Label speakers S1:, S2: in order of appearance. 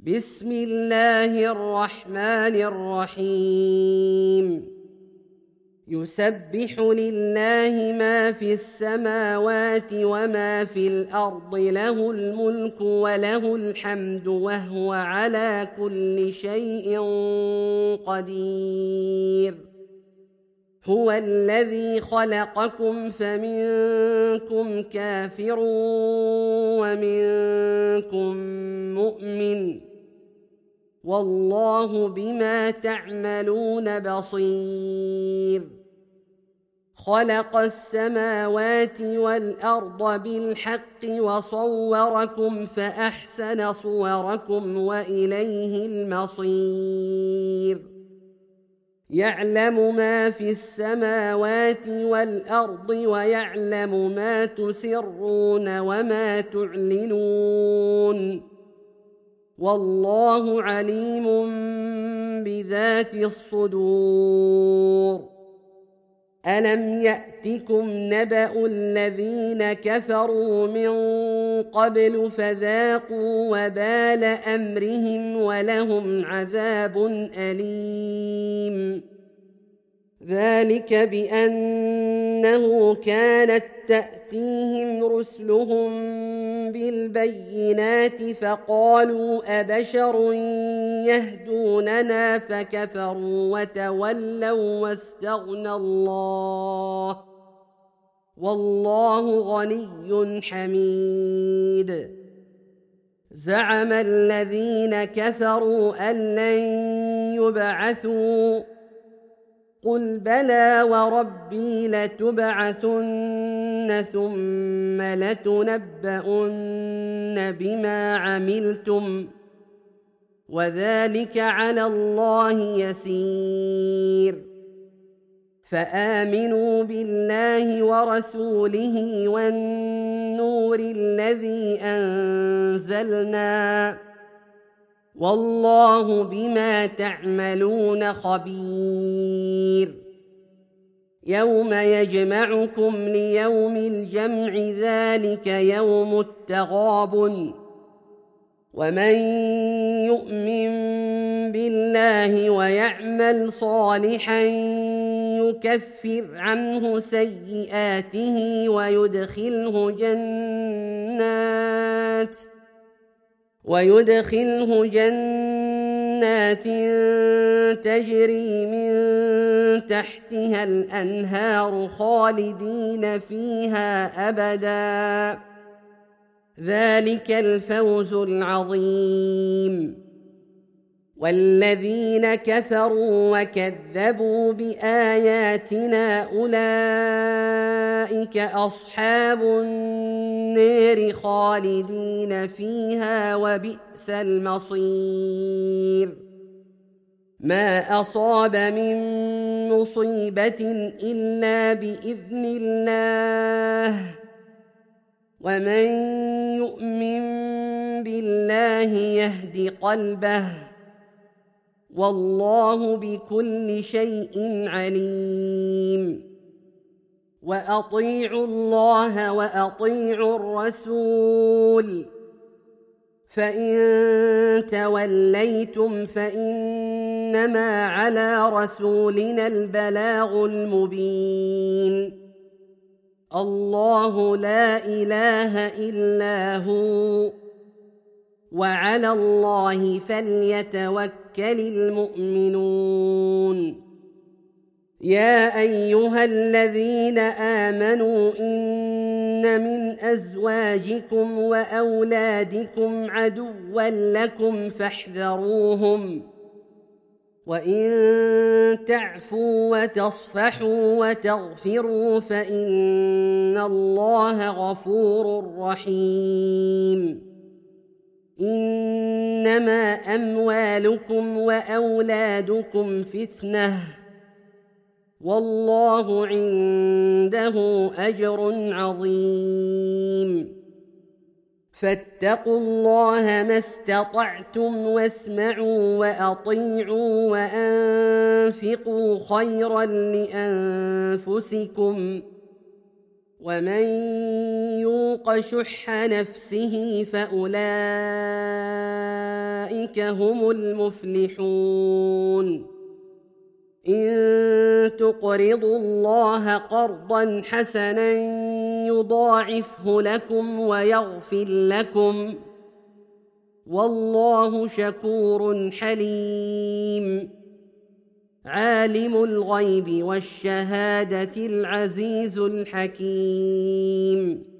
S1: بسم الله الرحمن الرحيم يسبح لله ما في السماوات وما في الأرض له الملك وله الحمد وهو على كل شيء قدير هو الذي خلقكم فمنكم كافر ومنكم مؤمن والله بما تعملون بصير خلق السماوات والأرض بالحق وصوركم فأحسن صوركم وإليه المصير يعلم ما في السماوات والأرض ويعلم ما تسرون وما تعلنون والله عليم بذات الصدور ألم يأتكم نبأ الذين كفروا من قبل فذاقوا وبال أمرهم ولهم عذاب أليم ذلك بأنه كانت تأتيهم رسلهم بالبينات فقالوا أبشر يهدوننا فكفروا وتولوا واستغنى الله والله غني حميد زعم الذين كفروا أن لن يبعثوا قل بلى وربي لتبعثن ثم لتنبؤن بما عملتم وذلك على الله يسير فآمنوا بالله ورسوله والنور الذي أنزلنا والله بما تعملون خبير يوم يجمعكم ليوم الجمع ذلك يوم التغابن ومن يؤمن بالله ويعمل صالحا يكفر عنه سيئاته ويدخله جنات تجري من تحتها الأنهار خالدين فيها أبدا ذلك الفوز العظيم والذين كفروا وكذبوا بآياتنا أولئك أصحاب النار خالدين فيها وبئس المصير ما أصاب من مصيبة إلا بإذن الله ومن يؤمن بالله يهد قلبه والله بكل شيء عليم وأطيعوا الله وأطيعوا الرسول فإن توليتم فإنما على رسولنا البلاغ المبين الله لا إله إلا هو وعلى الله فليتوكل المؤمنون يا أيها الذين آمنوا إن من أزواجكم وأولادكم عدوا لكم فاحذروهم وإن تعفوا وتصفحوا وتغفروا فإن الله غفور رحيم إنما أموالكم وأولادكم فتنة والله عنده أجر عظيم فاتقوا الله ما استطعتم واسمعوا وأطيعوا وأنفقوا خيرا لأنفسكم ومن يوق شح نفسه فأولئك أولئك هم المفلحون إن تقرضوا الله قرضا حسنا يضاعفه لكم ويغفر لكم والله شكور حليم عالم الغيب والشهادة العزيز الحكيم